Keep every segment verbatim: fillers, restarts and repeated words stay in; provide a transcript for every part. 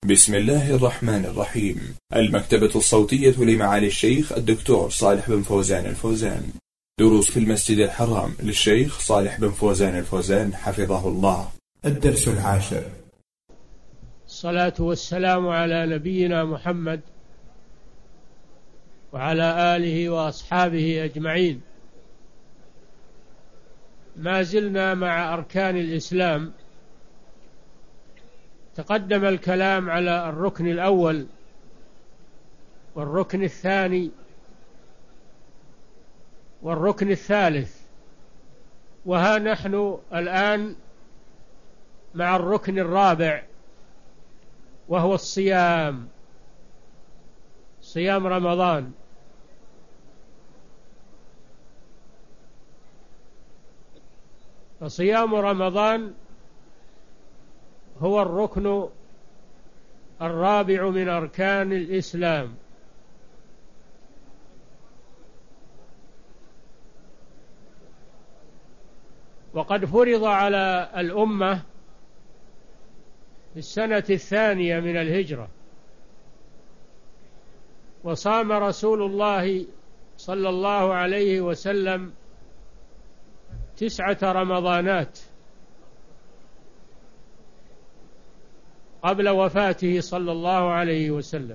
بسم الله الرحمن الرحيم. المكتبة الصوتية لمعالي الشيخ الدكتور صالح بن فوزان الفوزان. دروس في المسجد الحرام للشيخ صالح بن فوزان الفوزان حفظه الله. الدرس العاشر. الصلاة والسلام على نبينا محمد وعلى آله وأصحابه أجمعين. ما زلنا مع أركان الإسلام. تقدم الكلام على الركن الأول والركن الثاني والركن الثالث، وها نحن الآن مع الركن الرابع وهو الصيام، صيام رمضان. فصيام رمضان هو الركن الرابع من أركان الإسلام، وقد فرض على الأمة في السنة الثانية من الهجرة، وصام رسول الله صلى الله عليه وسلم تسعة رمضانات قبل وفاته صلى الله عليه وسلم،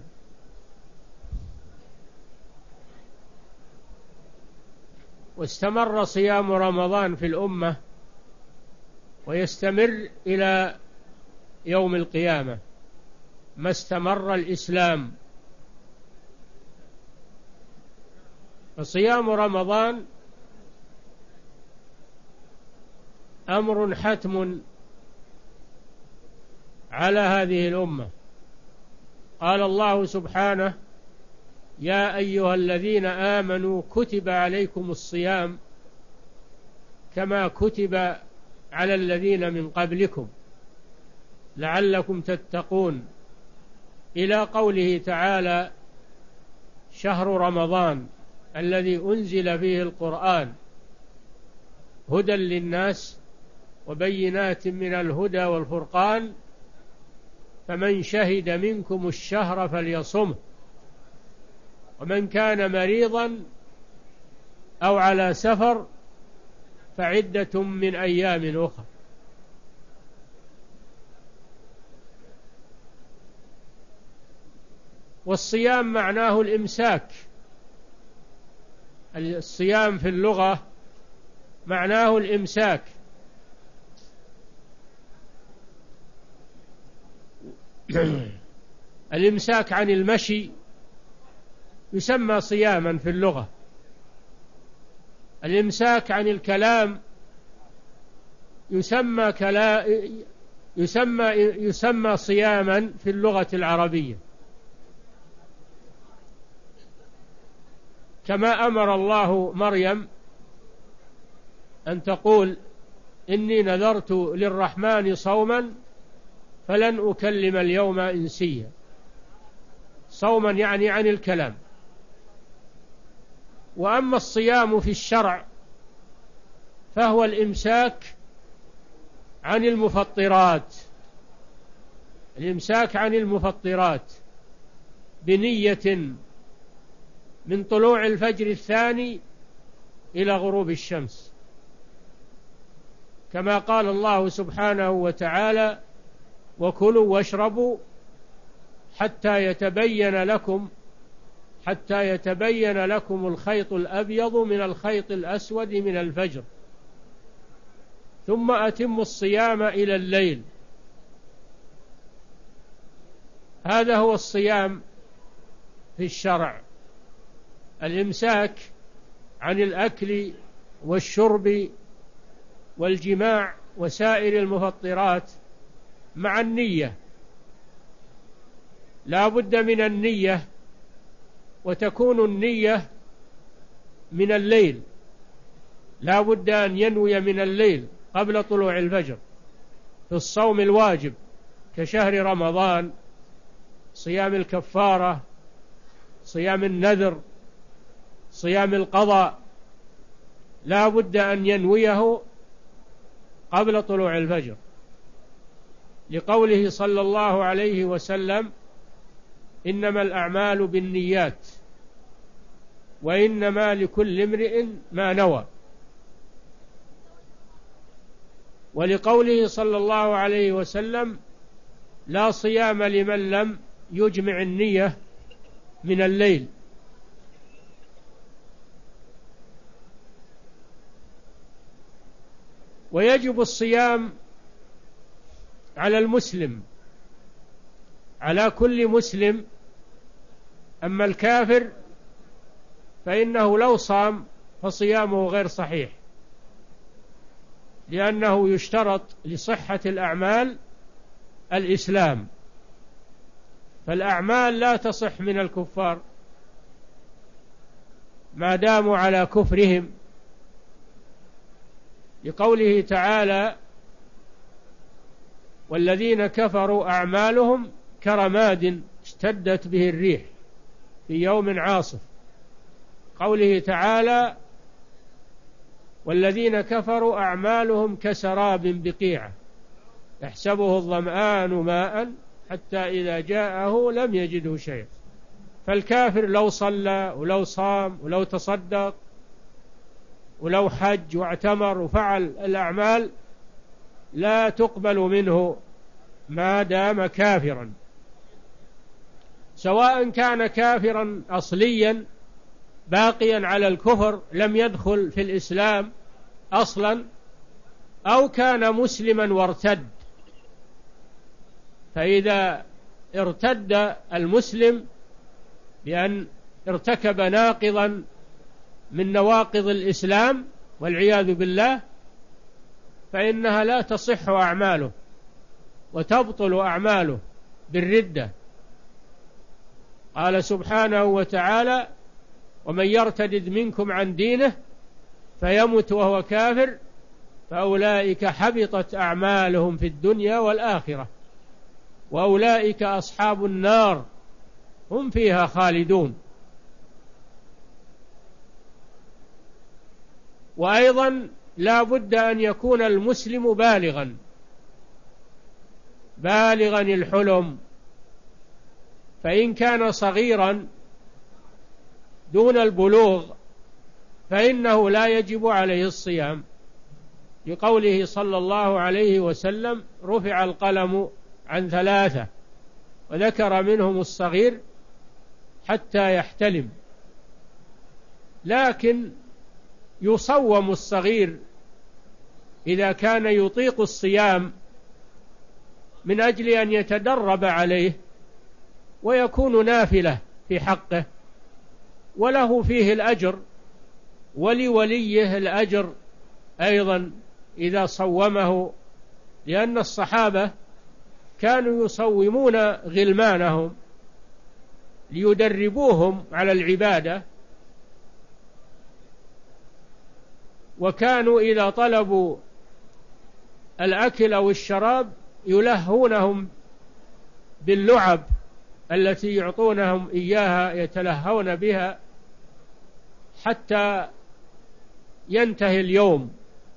واستمر صيام رمضان في الأمة ويستمر إلى يوم القيامة ما استمر الإسلام. فصيام رمضان أمر حتم على هذه الأمة. قال الله سبحانه: يا أيها الذين آمنوا كتب عليكم الصيام كما كتب على الذين من قبلكم لعلكم تتقون، إلى قوله تعالى: شهر رمضان الذي أنزل فيه القرآن هدى للناس وبينات من الهدى والفرقان فمن شهد منكم الشهر فليصمه ومن كان مريضا أو على سفر فعدة من أيام أخرى. والصيام معناه الإمساك. الصيام في اللغة معناه الإمساك، الإمساك عن المشي يسمى صياما في اللغة، الإمساك عن الكلام يسمى كلا يسمى يسمى صياما في اللغة العربية، كما أمر الله مريم أن تقول: إني نذرت للرحمن صوما فلن أكلم اليوم إنسيا. صوما يعني عن الكلام. وأما الصيام في الشرع فهو الإمساك عن المفطرات، الإمساك عن المفطرات بنية من طلوع الفجر الثاني إلى غروب الشمس، كما قال الله سبحانه وتعالى: وكلوا واشربوا حتى يتبين لكم حتى يتبين لكم الخيط الأبيض من الخيط الأسود من الفجر ثم أتموا الصيام إلى الليل. هذا هو الصيام في الشرع، الإمساك عن الأكل والشرب والجماع وسائر المفطرات مع النية. لا بد من النية، وتكون النية من الليل، لا بد أن ينوي من الليل قبل طلوع الفجر في الصوم الواجب كشهر رمضان، صيام الكفارة، صيام النذر، صيام القضاء، لا بد أن ينويه قبل طلوع الفجر. لقوله صلى الله عليه وسلم: إنما الأعمال بالنيات وإنما لكل امرئ ما نوى. ولقوله صلى الله عليه وسلم: لا صيام لمن لم يجمع النية من الليل. ويجب الصيام على المسلم، على كل مسلم. أما الكافر فإنه لو صام فصيامه غير صحيح، لأنه يشترط لصحة الأعمال الإسلام، فالأعمال لا تصح من الكفار ما داموا على كفرهم، لقوله تعالى: والذين كفروا أعمالهم كرماد اشتدت به الريح في يوم عاصف. قوله تعالى: والذين كفروا أعمالهم كسراب بقيعة يحسبه الظمآن ماء حتى إذا جاءه لم يجده شيئا. فالكافر لو صلى ولو صام ولو تصدق ولو حج واعتمر وفعل الأعمال لا تقبل منه ما دام كافرا، سواء كان كافرا أصليا باقيا على الكفر لم يدخل في الإسلام أصلا، أو كان مسلما وارتد. فإذا ارتد المسلم بأن ارتكب ناقضا من نواقض الإسلام والعياذ بالله، فإنها لا تصح أعماله وتبطل أعماله بالردة. قال سبحانه وتعالى: ومن يرتد منكم عن دينه فيمت وهو كافر فأولئك حبطت أعمالهم في الدنيا والآخرة وأولئك أصحاب النار هم فيها خالدون. وأيضا لا بد أن يكون المسلم بالغا بالغا الحلم، فإن كان صغيرا دون البلوغ فإنه لا يجب عليه الصيام، لقوله صلى الله عليه وسلم: رفع القلم عن ثلاثة، وذكر منهم الصغير حتى يحتلم. لكن يصوم الصغير إذا كان يطيق الصيام من أجل أن يتدرب عليه ويكون نافلة في حقه، وله فيه الأجر ولوليه الأجر أيضا إذا صومه، لأن الصحابة كانوا يصومون غلمانهم ليدربوهم على العبادة، وكانوا إذا طلبوا الأكل أو الشراب يلهونهم باللعب التي يعطونهم إياها يتلهون بها حتى ينتهي اليوم.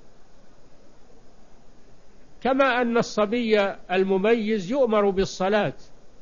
كما أن الصبي المميز يؤمر بالصلاة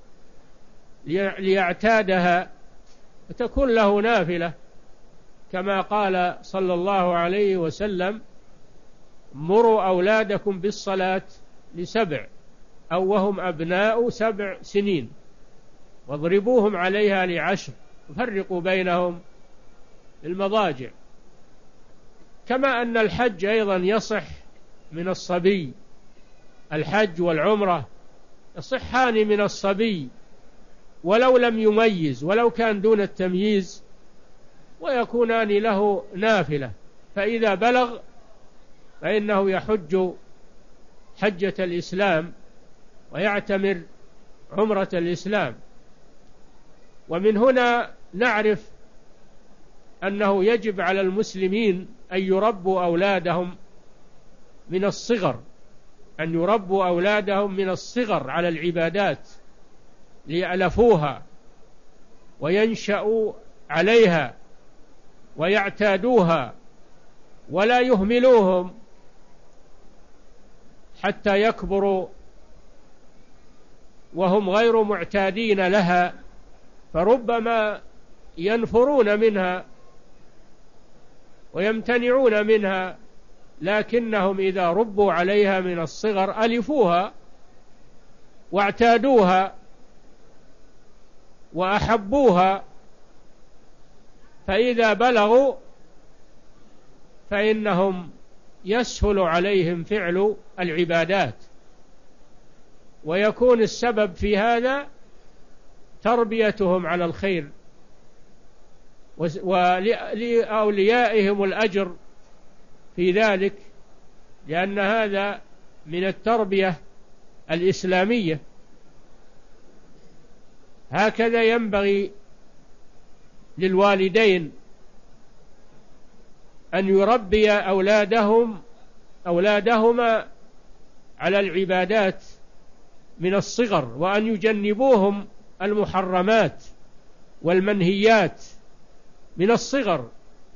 ليعتادها وتكون له نافلة، كما قال صلى الله عليه وسلم: مروا أولادكم بالصلاة لسبع أو وهم أبناء سبع سنين واضربوهم عليها لعشر وفرقوا بينهم المضاجع. كما أن الحج أيضا يصح من الصبي، الحج والعمرة يصحان من الصبي ولو لم يميز، ولو كان دون التمييز، ويكونان له نافلة. فإذا بلغ فإنه يحج حجة الإسلام ويعتمر عمرة الإسلام. ومن هنا نعرف أنه يجب على المسلمين أن يربوا أولادهم من الصغر، أن يربوا أولادهم من الصغر على العبادات ليألفوها وينشأوا عليها ويعتادوها، ولا يهملوهم حتى يكبروا وهم غير معتادين لها، فربما ينفرون منها ويمتنعون منها، لكنهم إذا ربوا عليها من الصغر ألفوها واعتادوها وأحبوها، فإذا بلغوا فإنهم يسهل عليهم فعل العبادات، ويكون السبب في هذا تربيتهم على الخير ولأوليائهم الأجر في ذلك، لأن هذا من التربية الإسلامية. هكذا ينبغي للوالدين أن يربي أولادهم أولادهما على العبادات من الصغر، وأن يجنبوهم المحرمات والمنهيات من الصغر،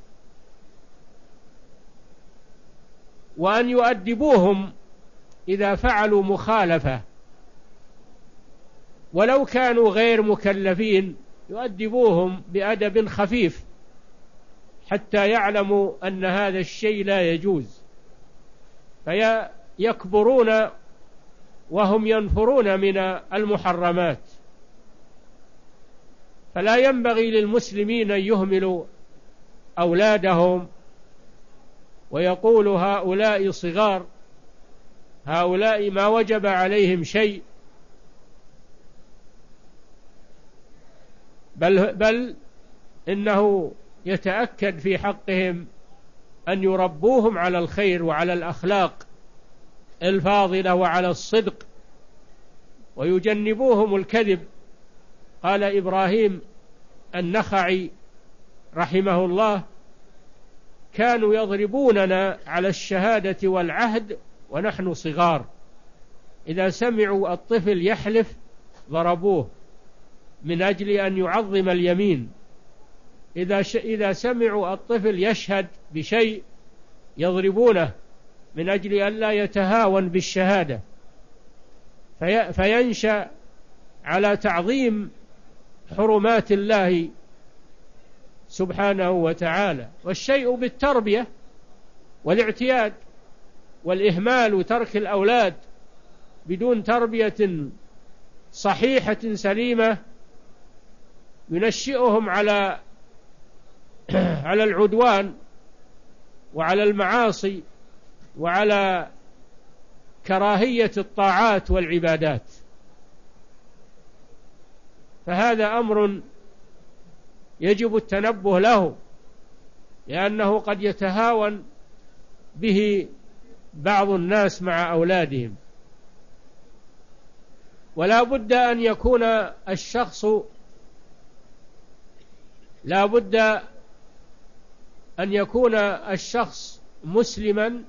وأن يؤدبوهم إذا فعلوا مخالفة، ولو كانوا غير مكلفين يؤدبوهم بأدب خفيف حتى يعلموا أن هذا الشيء لا يجوز، فيكبرون وهم ينفرون من المحرمات. فلا ينبغي للمسلمين أن يهملوا أولادهم ويقولوا هؤلاء صغار، هؤلاء ما وجب عليهم شيء، بل, بل إنه يتأكد في حقهم أن يربوهم على الخير وعلى الأخلاق الفاضلة وعلى الصدق، ويجنبوهم الكذب. قال إبراهيم النخعي رحمه الله: كانوا يضربوننا على الشهادة والعهد ونحن صغار، إذا سمعوا الطفل يحلف ضربوه من أجل أن يعظم اليمين، إذا إذا سمعوا الطفل يشهد بشيء يضربونه من أجل أن لا يتهاون بالشهادة، في فينشأ على تعظيم حرمات الله سبحانه وتعالى. والشيء بالتربية والاعتياد، والإهمال وترك الأولاد بدون تربية صحيحة سليمة ينشئهم على على العدوان وعلى المعاصي وعلى كراهية الطاعات والعبادات. فهذا أمر يجب التنبه له، لأنه قد يتهاون به بعض الناس مع أولادهم. ولا بد أن يكون الشخص لا بد أن يكون الشخص مسلما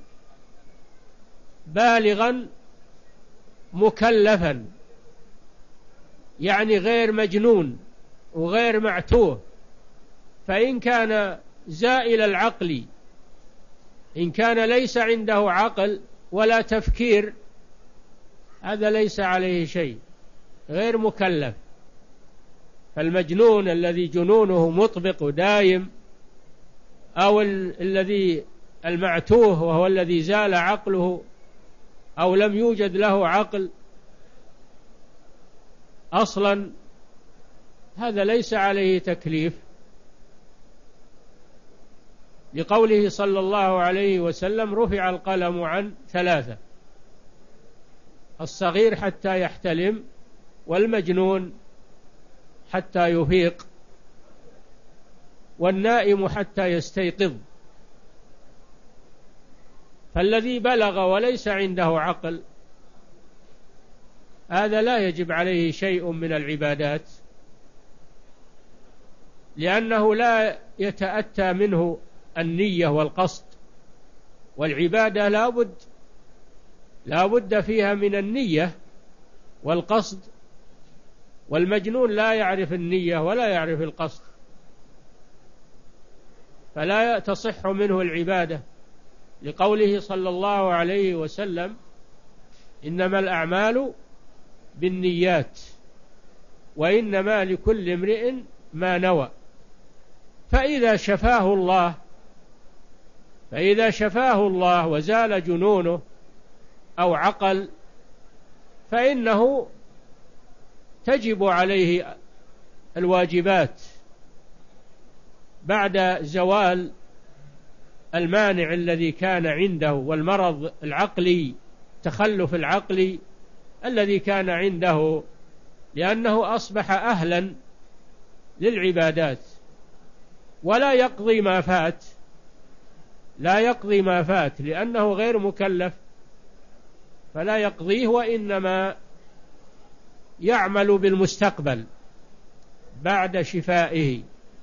بالغا مكلفا، يعني غير مجنون وغير معتوه. فإن كان زائل العقل، إن كان ليس عنده عقل ولا تفكير، هذا ليس عليه شيء، غير مكلف. فالمجنون الذي جنونه مطبق ودائم، أو الذي المعتوه وهو الذي زال عقله أو لم يوجد له عقل أصلا، هذا ليس عليه تكليف، لقوله صلى الله عليه وسلم: رفع القلم عن ثلاثة: الصغير حتى يحتلم، والمجنون حتى يفيق، والنائم حتى يستيقظ. فالذي بلغ وليس عنده عقل هذا لا يجب عليه شيء من العبادات، لأنه لا يتأتى منه النية والقصد، والعبادة لا بد لا بد فيها من النية والقصد، والمجنون لا يعرف النية ولا يعرف القصد، فلا تصح منه العبادة، لقوله صلى الله عليه وسلم: إنما الأعمال بالنيات، وإنما لكل امرئ ما نوى. فإذا شفاه الله فإذا شفاه الله وزال جنونه أو عقل، فإنه تجب عليه الواجبات بعد زوال المانع الذي كان عنده، والمرض العقلي، تخلف العقلي الذي كان عنده، لأنه أصبح أهلا للعبادات. ولا يقضي ما فات لا يقضي ما فات لأنه غير مكلف، فلا يقضيه، وإنما يعمل بالمستقبل بعد شفائه.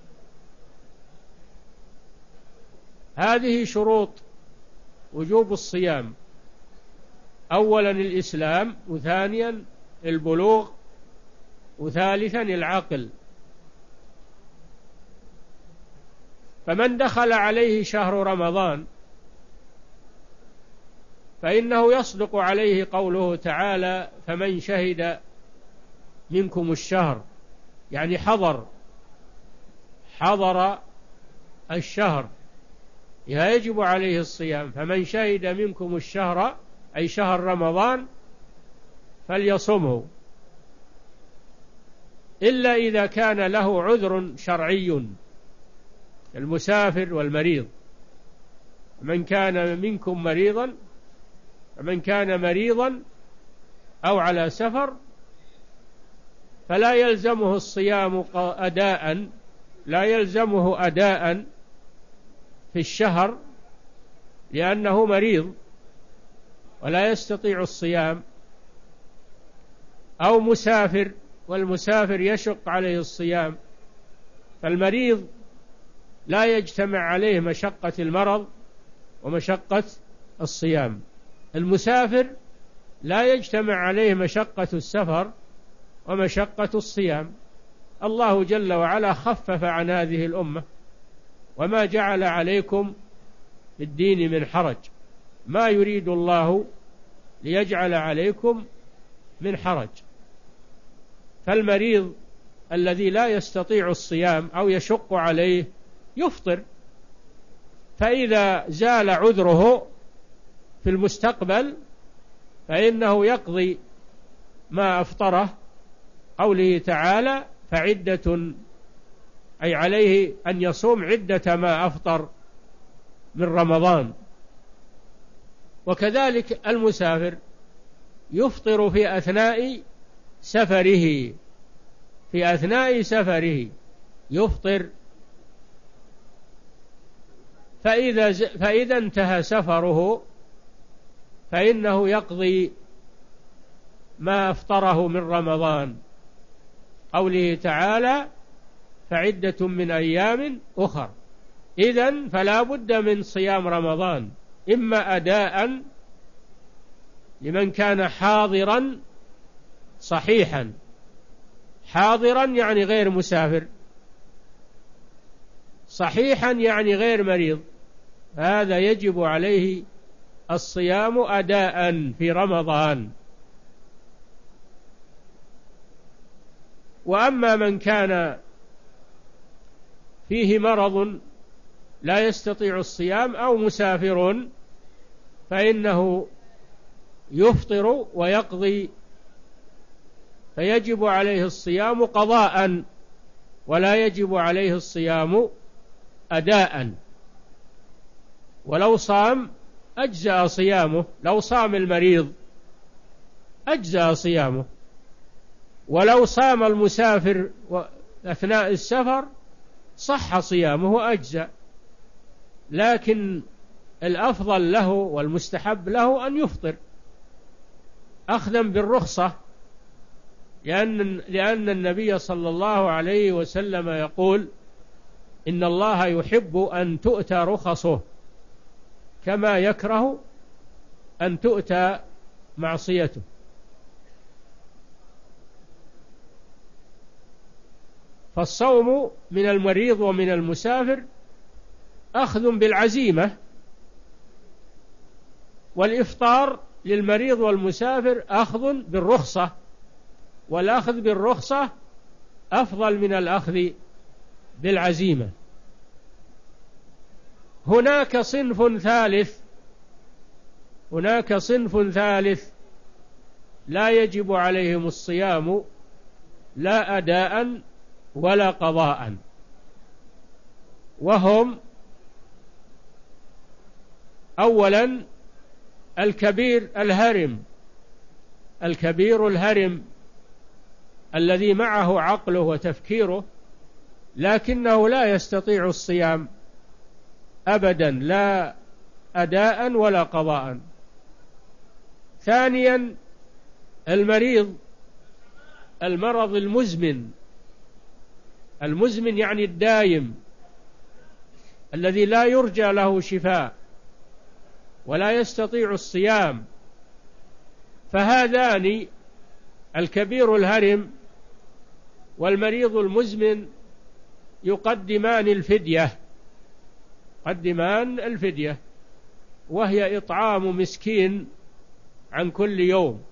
هذه شروط وجوب الصيام: أولا الإسلام، وثانيا البلوغ، وثالثا العقل. فمن دخل عليه شهر رمضان فإنه يصدق عليه قوله تعالى: فمن شهد منكم الشهر، يعني حضر حضر الشهر، يجب عليه الصيام. فمن شهد منكم الشهر أي شهر رمضان فليصمه، إلا إذا كان له عذر شرعي، المسافر والمريض. من كان منكم مريضا فمن كان مريضا أو على سفر فلا يلزمه الصيام أداء لا يلزمه أداء في الشهر، لأنه مريض ولا يستطيع الصيام. أو مسافر، والمسافر يشق عليه الصيام، فالمريض لا يجتمع عليه مشقة المرض ومشقة الصيام. المسافر لا يجتمع عليه مشقة السفر ومشقة الصيام. الله جل وعلا خفف عن هذه الأمة: وما جعل عليكم في الدين من حرج، ما يريد الله ليجعل عليكم من حرج. فالمريض الذي لا يستطيع الصيام أو يشق عليه يفطر، فإذا زال عذره في المستقبل فإنه يقضي ما أفطره، قوله تعالى: فعدة، أي عليه أن يصوم عدة ما أفطر من رمضان. وكذلك المسافر يفطر في أثناء سفره في أثناء سفره يفطر، فإذا, فإذا انتهى سفره فإنه يقضي ما أفطره من رمضان، قوله تعالى: فعدة من أيام أخر. إذن فلا بد من صيام رمضان، إما أداء لمن كان حاضرا صحيحا، حاضرا يعني غير مسافر، صحيحا يعني غير مريض، هذا يجب عليه الصيام أداء في رمضان. وأما من كان فيه مرض لا يستطيع الصيام أو مسافر فإنه يفطر ويقضي، فيجب عليه الصيام قضاء ولا يجب عليه الصيام أداء. ولو صام أجزأ صيامه، لو صام المريض أجزأ صيامه، ولو صام المسافر أثناء السفر صح صيامه أجزأ. لكن الأفضل له والمستحب له أن يفطر أخذا بالرخصة، لأن, لأن النبي صلى الله عليه وسلم يقول: إن الله يحب أن تؤتى رخصه كما يكره أن تؤتى معصيته. فالصوم من المريض ومن المسافر أخذ بالعزيمة، والإفطار للمريض والمسافر أخذ بالرخصة، والأخذ بالرخصة أفضل من الأخذ بالعزيمة. هناك صنف ثالث هناك صنف ثالث لا يجب عليهم الصيام لا أداء ولا قضاء، وهم أولا الكبير الهرم الكبير الهرم الذي معه عقله وتفكيره لكنه لا يستطيع الصيام أبدا لا أداء ولا قضاء. ثانيا المريض المرض المزمن المزمن يعني الدائم الذي لا يرجى له شفاء ولا يستطيع الصيام، فهذان الكبير الهرم والمريض المزمن يقدمان الفدية يقدمان الفدية وهي إطعام مسكين عن كل يوم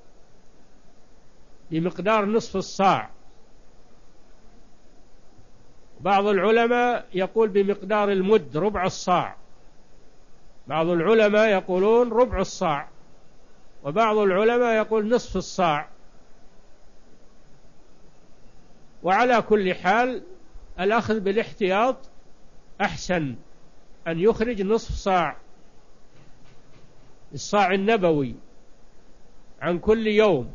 بمقدار نصف الصاع. بعض العلماء يقول بمقدار المد ربع الصاع، بعض العلماء يقولون ربع الصاع، وبعض العلماء يقول نصف الصاع. وعلى كل حال الأخذ بالاحتياط أحسن، أن يخرج نصف صاع الصاع النبوي عن كل يوم،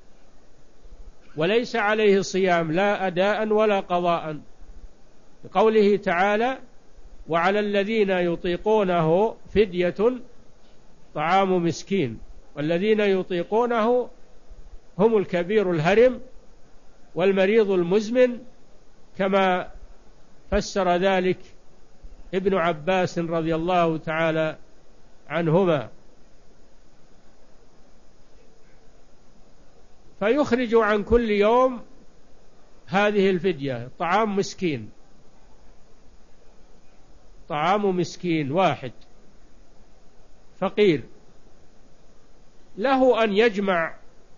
وليس عليه صيام لا أداء ولا قضاء، بقوله تعالى وعلى الذين يطيقونه فدية طعام مسكين. والذين يطيقونه هم الكبير الهرم والمريض المزمن كما فسر ذلك ابن عباس رضي الله تعالى عنهما. فيخرج عن كل يوم هذه الفدية طعام مسكين طعام مسكين واحد فقير، له أن يجمع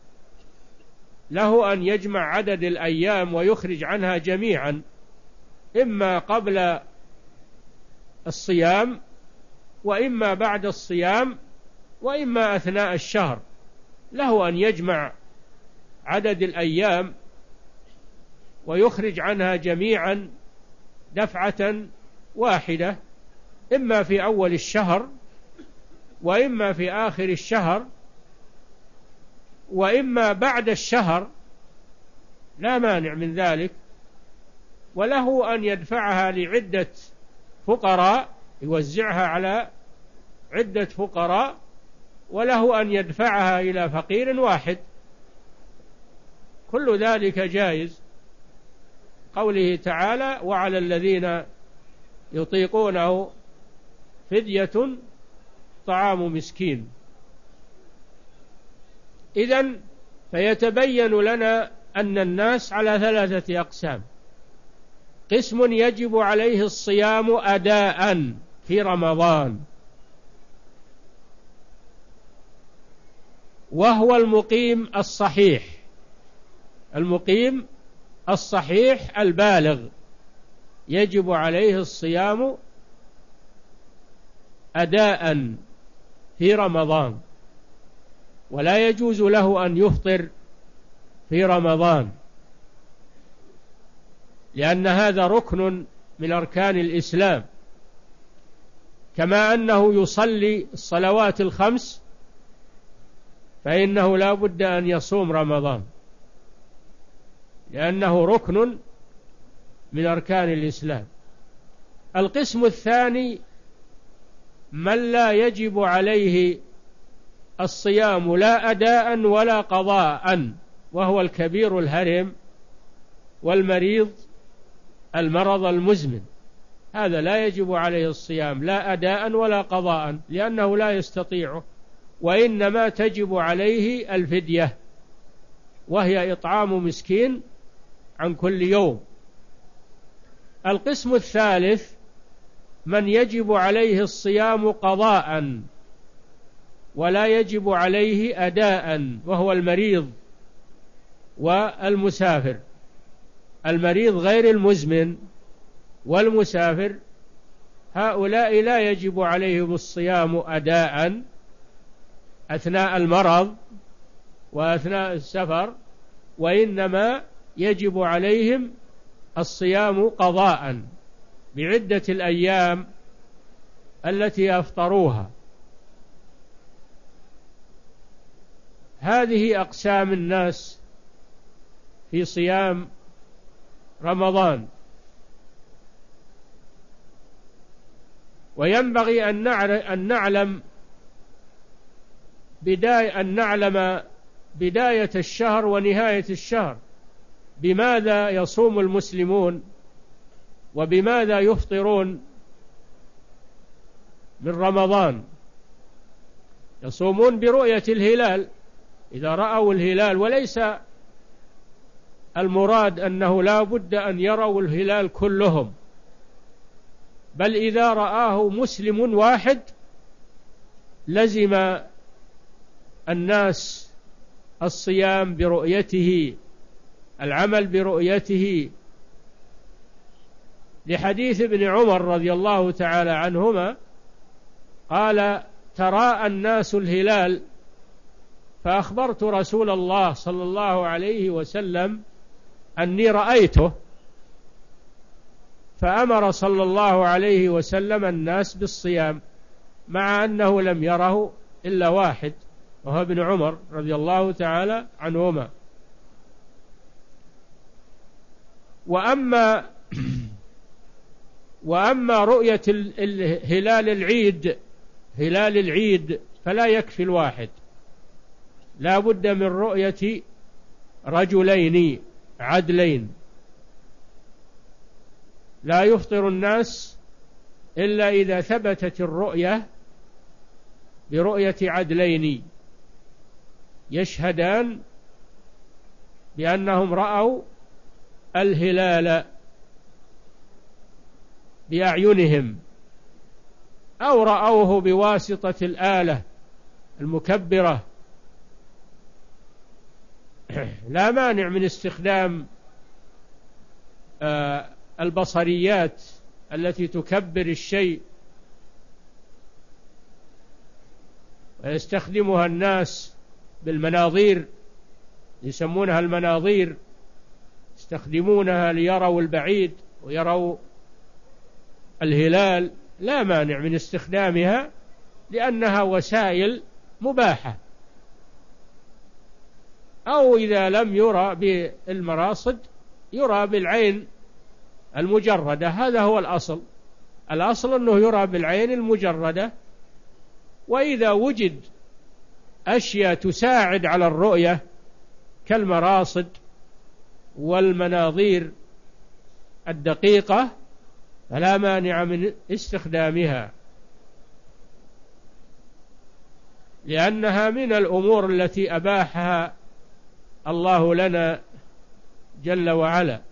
له أن يجمع عدد الأيام ويخرج عنها جميعا، إما قبل الصيام وإما بعد الصيام وإما أثناء الشهر، له أن يجمع عدد الأيام ويخرج عنها جميعا دفعة واحدة، إما في أول الشهر وإما في آخر الشهر وإما بعد الشهر، لا مانع من ذلك. وله أن يدفعها لعدة فقراء يوزعها على عدة فقراء، وله أن يدفعها إلى فقير واحد، كل ذلك جائز. قوله تعالى وعلى الذين يطيقونه فدية طعام مسكين. إذن فيتبين لنا أن الناس على ثلاثة أقسام: قسم يجب عليه الصيام أداء في رمضان وهو المقيم الصحيح المقيم الصحيح البالغ يجب عليه الصيام أداء في رمضان، ولا يجوز له أن يفطر في رمضان، لأن هذا ركن من أركان الإسلام، كما أنه يصلي الصلوات الخمس فإنه لا بد أن يصوم رمضان، لأنه ركن من أركان الإسلام. القسم الثاني من لا يجب عليه الصيام لا أداء ولا قضاء، وهو الكبير الهرم والمريض المرض المزمن، هذا لا يجب عليه الصيام لا أداء ولا قضاء لأنه لا يستطيعه، وإنما تجب عليه الفدية وهي إطعام مسكين عن كل يوم. القسم الثالث من يجب عليه الصيام قضاء ولا يجب عليه أداء، وهو المريض والمسافر. المريض غير المزمن والمسافر هؤلاء لا يجب عليهم الصيام أداء أثناء المرض وأثناء السفر، وإنما يجب عليهم الصيام قضاء بعدة الأيام التي أفطروها. هذه أقسام الناس في صيام رمضان. وينبغي أن نعلم بداية أن نعلم بداية الشهر ونهاية الشهر، بماذا يصوم المسلمون وبماذا يفطرون من رمضان. يصومون برؤية الهلال إذا رأوا الهلال، وليس المراد أنه لا بد أن يروا الهلال كلهم، بل إذا رآه مسلم واحد لزم الناس الصيام برؤيته، العمل برؤيته، لحديث ابن عمر رضي الله تعالى عنهما قال: تراءى الناس الهلال فأخبرت رسول الله صلى الله عليه وسلم أني رأيته، فأمر صلى الله عليه وسلم الناس بالصيام، مع أنه لم يره إلا واحد وهو ابن عمر رضي الله تعالى عنهما. وأما وأما رؤية الهلال العيد هلال العيد فلا يكفي الواحد، لا بد من رؤية رجلين عدلين. لا يفطر الناس إلا إذا ثبتت الرؤية برؤية عدلين يشهدان بأنهم رأوا الهلال بأعينهم، أو رأوه بواسطة الآلة المكبرة. لا مانع من استخدام البصريات التي تكبر الشيء ويستخدمها الناس بالمناظير، يسمونها المناظير، يستخدمونها ليروا البعيد ويروا الهلال. لا مانع من استخدامها لأنها وسائل مباحة. أو إذا لم يرى بالمراصد يرى بالعين المجردة، هذا هو الأصل. الأصل أنه يرى بالعين المجردة. وإذا وجد أشياء تساعد على الرؤية كالمراصد والمناظير الدقيقة فلا مانع من استخدامها، لأنها من الأمور التي أباحها الله لنا جل وعلا.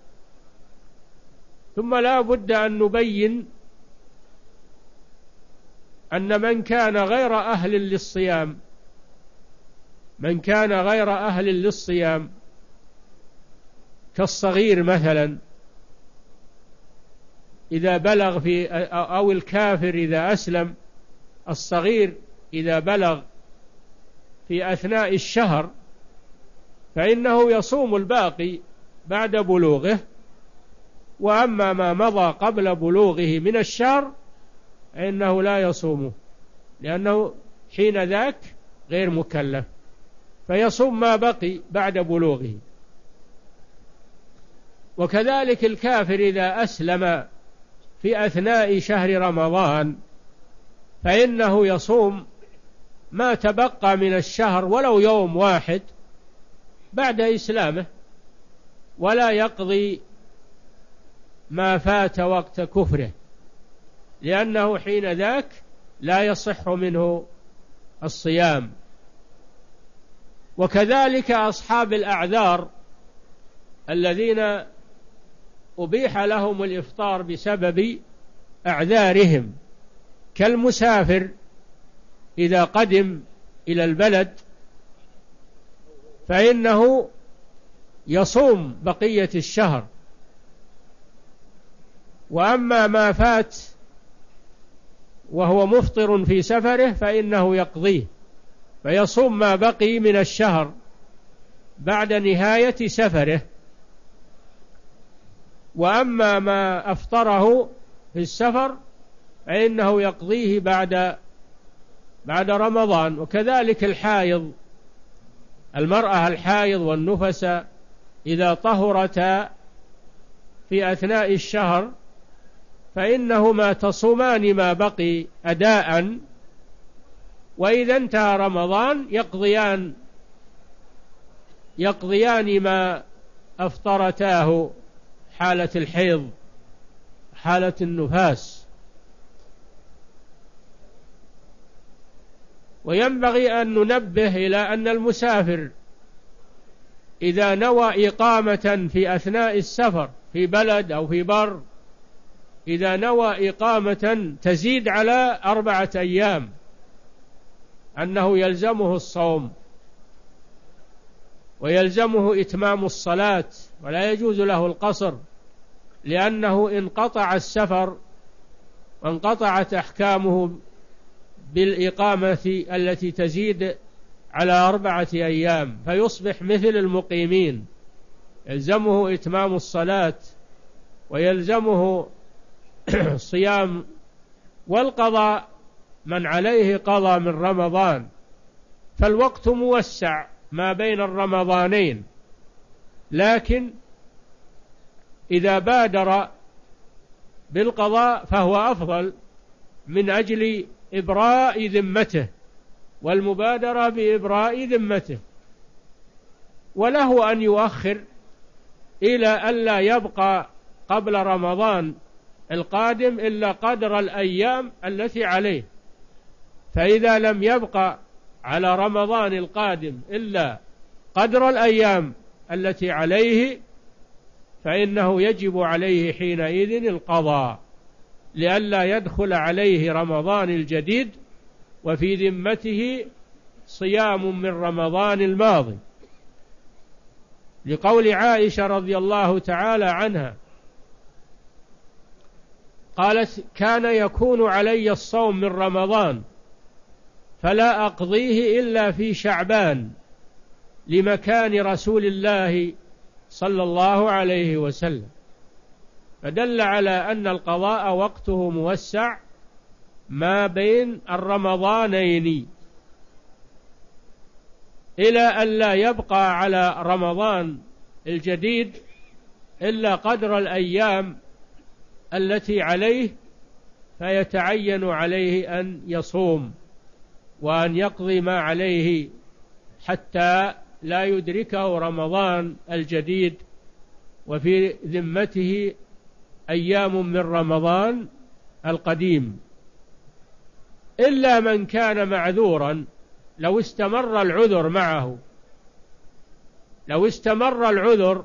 ثم لا بد أن نبين أن من كان غير أهل للصيام من كان غير أهل للصيام كالصغير مثلا إذا بلغ في أو الكافر إذا أسلم، الصغير إذا بلغ في أثناء الشهر فإنه يصوم الباقي بعد بلوغه، وأما ما مضى قبل بلوغه من الشهر فإنه لا يصومه، لأنه حين ذاك غير مكلف، فيصوم ما بقي بعد بلوغه. وكذلك الكافر إذا أسلم في أثناء شهر رمضان فإنه يصوم ما تبقى من الشهر ولو يوم واحد بعد إسلامه، ولا يقضي ما فات وقت كفره، لأنه حين ذاك لا يصح منه الصيام. وكذلك أصحاب الأعذار الذين أبيح لهم الإفطار بسبب أعذارهم كالمسافر إذا قدم إلى البلد فإنه يصوم بقية الشهر. وأما ما فات وهو مفطر في سفره فإنه يقضيه، فيصوم ما بقي من الشهر بعد نهاية سفره. وأما ما أفطره في السفر فإنه يقضيه بعد بعد رمضان. وكذلك الحائض، المرأة الحائض والنفس إذا طهرتا في أثناء الشهر فإنهما تصومان ما بقي أداء، وإذا انتهى رمضان يقضيان يقضيان ما أفطرتاه حالة الحيض، حالة النفاس. وينبغي أن ننبه إلى أن المسافر إذا نوى إقامة في أثناء السفر في بلد أو في بر، إذا نوى إقامة تزيد على أربعة أيام أنه يلزمه الصوم ويلزمه إتمام الصلاة، ولا يجوز له القصر، لأنه انقطع السفر وانقطعت أحكامه بالإقامة التي تزيد على أربعة أيام، فيصبح مثل المقيمين، يلزمه إتمام الصلاة ويلزمه صيام والقضاء من عليه قضى من رمضان. فالوقت موسع ما بين الرمضانين، لكن إذا بادر بالقضاء فهو أفضل من أجل إبراء ذمته والمبادرة بإبراء ذمته. وله أن يؤخر إلى ألا يبقى قبل رمضان القادم إلا قدر الأيام التي عليه، فإذا لم يبقى على رمضان القادم إلا قدر الأيام التي عليه فإنه يجب عليه حينئذ القضاء، لئلا يدخل عليه رمضان الجديد وفي ذمته صيام من رمضان الماضي، لقول عائشة رضي الله تعالى عنها قالت: كان يكون علي الصوم من رمضان فلا أقضيه إلا في شعبان لمكان رسول الله صلى الله عليه وسلم، فدل على أن القضاء وقته موسع ما بين الرمضانين إلى أن لا يبقى على رمضان الجديد إلا قدر الأيام التي عليه، فيتعين عليه أن يصوم وأن يقضي ما عليه حتى لا يدركه رمضان الجديد وفي ذمته أيام من رمضان القديم، إلا من كان معذورا. لو استمر العذر معه، لو استمر العذر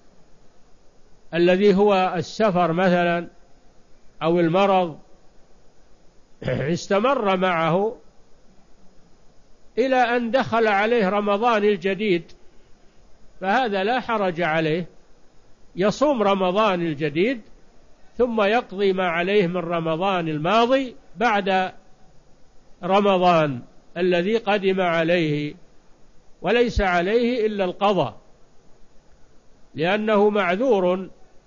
الذي هو السفر مثلا أو المرض استمر معه إلى أن دخل عليه رمضان الجديد، فهذا لا حرج عليه، يصوم رمضان الجديد ثم يقضي ما عليه من رمضان الماضي بعد رمضان الذي قدم عليه، وليس عليه إلا القضاء، لأنه معذور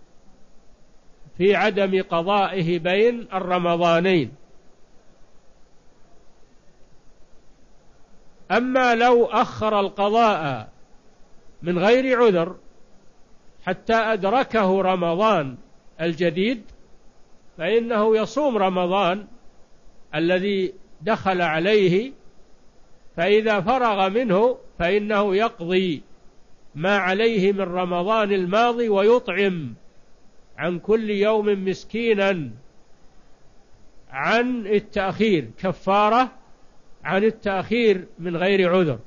في عدم قضائه بين الرمضانين. أما لو أخر القضاء من غير عذر حتى أدركه رمضان الجديد فإنه يصوم رمضان الذي دخل عليه، فإذا فرغ منه فإنه يقضي ما عليه من رمضان الماضي ويطعم عن كل يوم مسكينا عن التأخير، كفارة عن التأخير من غير عذر.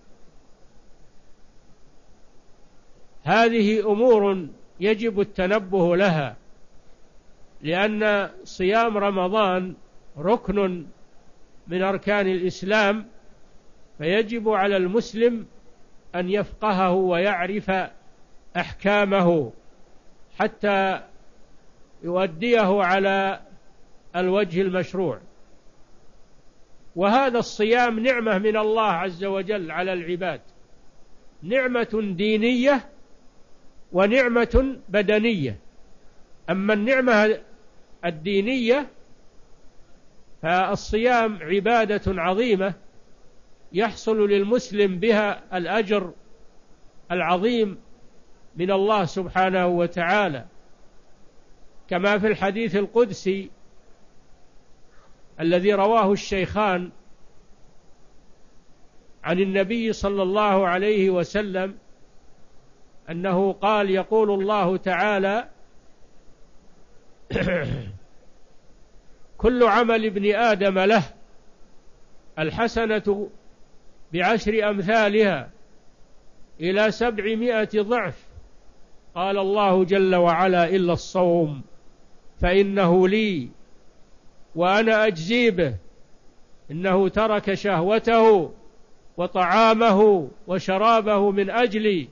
هذه أمور يجب التنبه لها، لأن صيام رمضان ركن من أركان الإسلام، فيجب على المسلم أن يفقهه ويعرف أحكامه حتى يؤديه على الوجه المشروع. وهذا الصيام نعمة من الله عز وجل على العباد، نعمة دينية ونعمة بدنية. أما النعمة الدينية فالصيام عبادة عظيمة يحصل للمسلم بها الأجر العظيم من الله سبحانه وتعالى، كما في الحديث القدسي الذي رواه الشيخان عن النبي صلى الله عليه وسلم أنه قال: يقول الله تعالى: كل عمل ابن آدم له، الحسنة بعشر أمثالها إلى سبعمائة ضعف. قال الله جل وعلا: إلا الصوم فإنه لي وأنا أجزي به، إنه ترك شهوته وطعامه وشرابه من أجلي.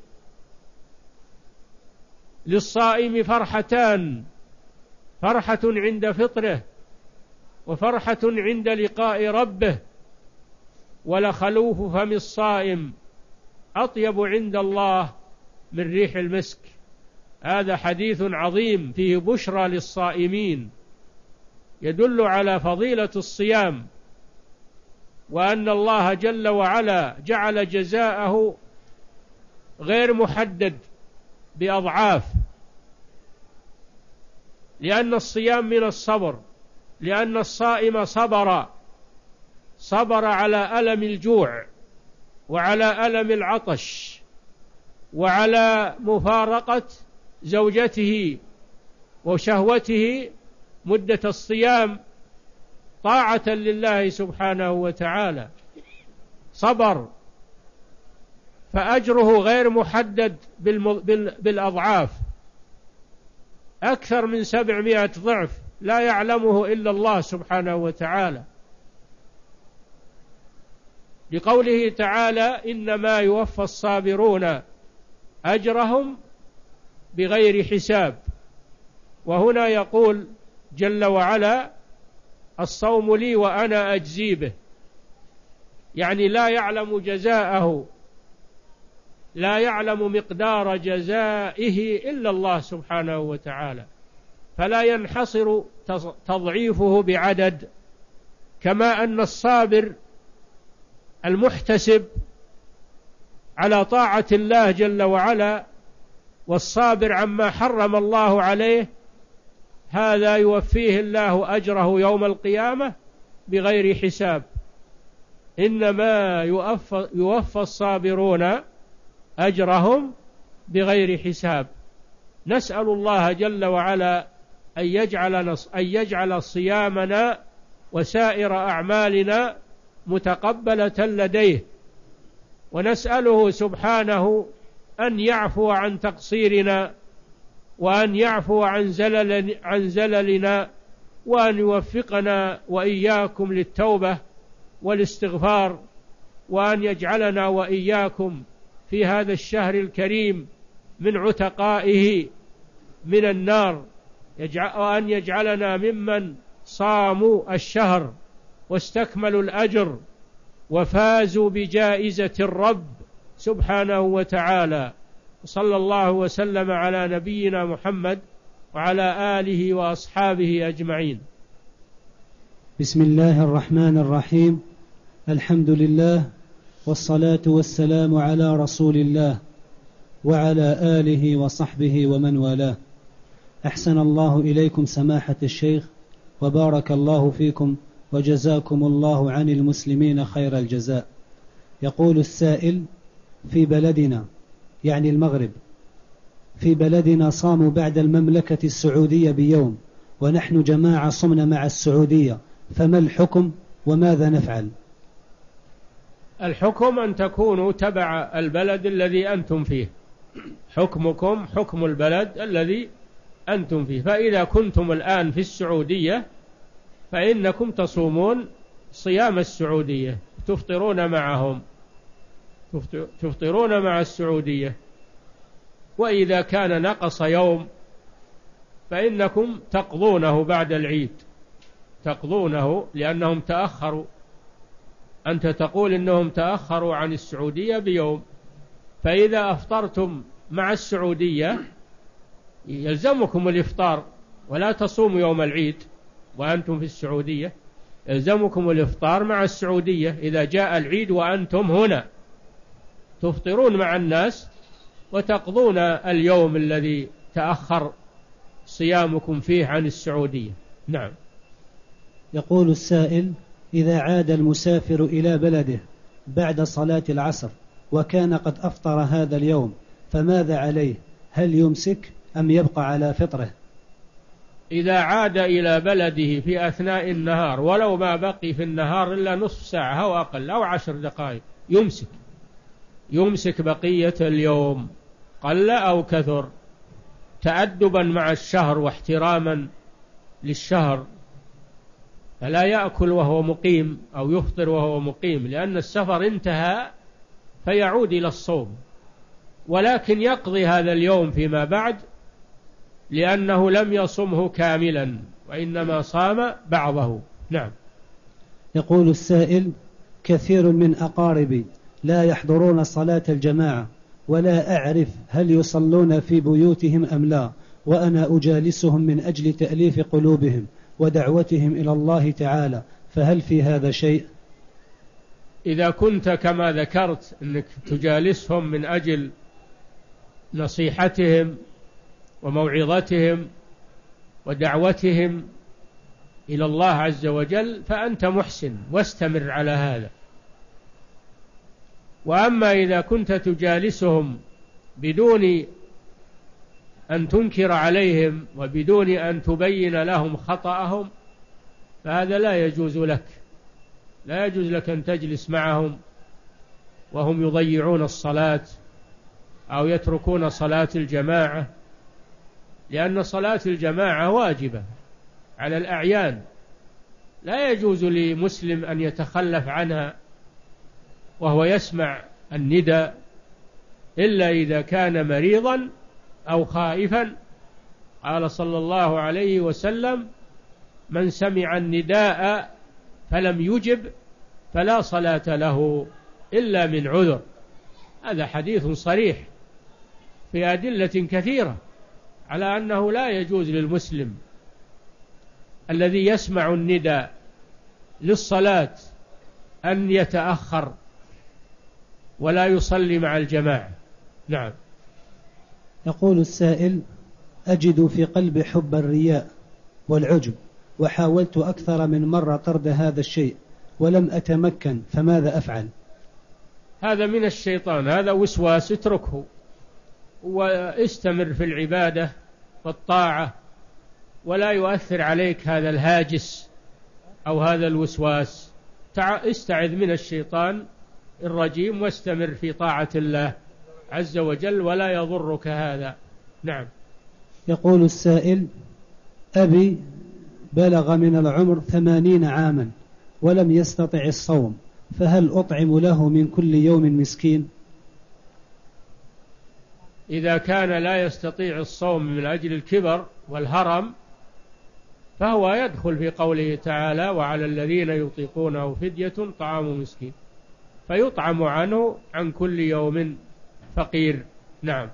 للصائم فرحتان: فرحة عند فطره وفرحة عند لقاء ربه، ولخلوف فم الصائم أطيب عند الله من ريح المسك. هذا حديث عظيم فيه بشرى للصائمين، يدل على فضيلة الصيام، وأن الله جل وعلا جعل جزاءه غير محدد بأضعاف، لأن الصيام من الصبر، لأن الصائم صبر صبر على ألم الجوع وعلى ألم العطش وعلى مفارقة زوجته وشهوته مدة الصيام طاعة لله سبحانه وتعالى، صبر، فأجره غير محدد بالأضعاف، أكثر من سبعمائة ضعف لا يعلمه إلا الله سبحانه وتعالى، لقوله تعالى: إنما يوفى الصابرون أجرهم بغير حساب. وهنا يقول جل وعلا: الصوم لي وأنا أجزي به، يعني لا يعلم جزاءه، لا يعلم مقدار جزائه إلا الله سبحانه وتعالى، فلا ينحصر تضعيفه بعدد، كما أن الصابر المحتسب على طاعة الله جل وعلا والصابر عما حرم الله عليه، هذا يوفيه الله أجره يوم القيامة بغير حساب. إنما يوفى, يوفى الصابرون أجرهم بغير حساب. نسأل الله جل وعلا أن يجعل, أن يجعل صيامنا وسائر أعمالنا متقبلة لديه، ونسأله سبحانه أن يعفو عن تقصيرنا، وأن يعفو عن زلل عن زللنا، وأن يوفقنا وإياكم للتوبة والاستغفار، وأن يجعلنا وإياكم في هذا الشهر الكريم من عتقائه من النار، وأن يجعلنا ممن صاموا الشهر واستكملوا الأجر وفازوا بجائزة الرب سبحانه وتعالى. صلى الله وسلم على نبينا محمد وعلى آله وأصحابه أجمعين. بسم الله الرحمن الرحيم. الحمد لله والصلاة والسلام على رسول الله وعلى آله وصحبه ومن والاه. أحسن الله إليكم سماحة الشيخ، وبارك الله فيكم، وجزاكم الله عن المسلمين خير الجزاء. يقول السائل: في بلدنا، يعني المغرب، في بلدنا صاموا بعد المملكة السعودية بيوم، ونحن جماعة صمنا مع السعودية، فما الحكم وماذا نفعل؟ الحكم أن تكونوا تبع البلد الذي أنتم فيه، حكمكم حكم البلد الذي أنتم فيه. فإذا كنتم الآن في السعودية فإنكم تصومون صيام السعودية، تفطرون معهم، تفطرون مع السعودية. وإذا كان نقص يوم فإنكم تقضونه بعد العيد، تقضونه لأنهم تأخروا. أنت تقول إنهم تأخروا عن السعودية بيوم، فإذا أفطرتم مع السعودية يلزمكم الإفطار، ولا تصوموا يوم العيد وأنتم في السعودية، يلزمكم الإفطار مع السعودية. إذا جاء العيد وأنتم هنا تفطرون مع الناس وتقضون اليوم الذي تأخر صيامكم فيه عن السعودية. نعم. يقول السائل: إذا عاد المسافر إلى بلده بعد صلاة العصر وكان قد أفطر هذا اليوم فماذا عليه؟ هل يمسك أم يبقى على فطره؟ إذا عاد إلى بلده في أثناء النهار ولو ما بقي في النهار إلا نصف ساعة أو أقل أو عشر دقائق يمسك، يمسك بقية اليوم قل أو كثر، تأدبا مع الشهر واحتراما للشهر، فلا يأكل وهو مقيم أو يفطر وهو مقيم، لأن السفر انتهى فيعود إلى الصوم، ولكن يقضي هذا اليوم فيما بعد لأنه لم يصمه كاملا وإنما صام بعضه. نعم. يقول السائل: كثير من أقاربي لا يحضرون صلاة الجماعة ولا أعرف هل يصلون في بيوتهم أم لا، وأنا أجالسهم من أجل تأليف قلوبهم ودعوتهم إلى الله تعالى، فهل في هذا شيء؟ إذا كنت كما ذكرت أنك تجالسهم من أجل نصيحتهم وموعظتهم ودعوتهم إلى الله عز وجل فأنت محسن واستمر على هذا. وأما إذا كنت تجالسهم بدون أن تنكر عليهم وبدون أن تبين لهم خطأهم فهذا لا يجوز لك، لا يجوز لك أن تجلس معهم وهم يضيعون الصلاة أو يتركون صلاة الجماعة، لأن صلاة الجماعة واجبة على الأعيان، لا يجوز لمسلم أن يتخلف عنها وهو يسمع النداء إلا إذا كان مريضا أو خائفا. قال صلى الله عليه وسلم: من سمع النداء فلم يجب فلا صلاة له إلا من عذر. هذا حديث صريح في أدلة كثيرة على أنه لا يجوز للمسلم الذي يسمع النداء للصلاة أن يتأخر ولا يصلي مع الجماعة. نعم. يقول السائل: أجد في قلبي حب الرياء والعجب، وحاولت أكثر من مرة طرد هذا الشيء ولم أتمكن، فماذا أفعل؟ هذا من الشيطان، هذا وسواس، اتركه واستمر في العبادة والطاعة ولا يؤثر عليك هذا الهاجس أو هذا الوسواس. استعذ من الشيطان الرجيم واستمر في طاعة الله عز وجل ولا يضرك هذا. نعم. يقول السائل: أبي بلغ من العمر ثمانين عاما ولم يستطع الصوم، فهل أطعم له من كل يوم مسكين؟ إذا كان لا يستطيع الصوم من أجل الكبر والهرم فهو يدخل في قوله تعالى: وعلى الذين يطيقونه فدية طعام مسكين، فيطعم عنه عن كل يوم فقير. نعم.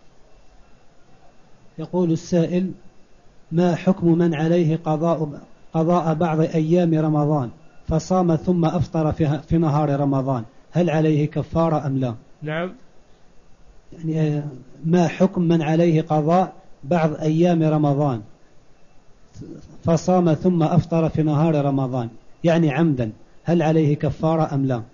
يقول السائل: ما حكم من عليه قضاء قضاء بعض أيام رمضان فصام ثم أفطر في نهار رمضان، هل عليه كفارة أم لا؟ نعم. يعني ما حكم من عليه قضاء بعض أيام رمضان فصام ثم أفطر في نهار رمضان يعني عمدا، هل عليه كفارة أم لا؟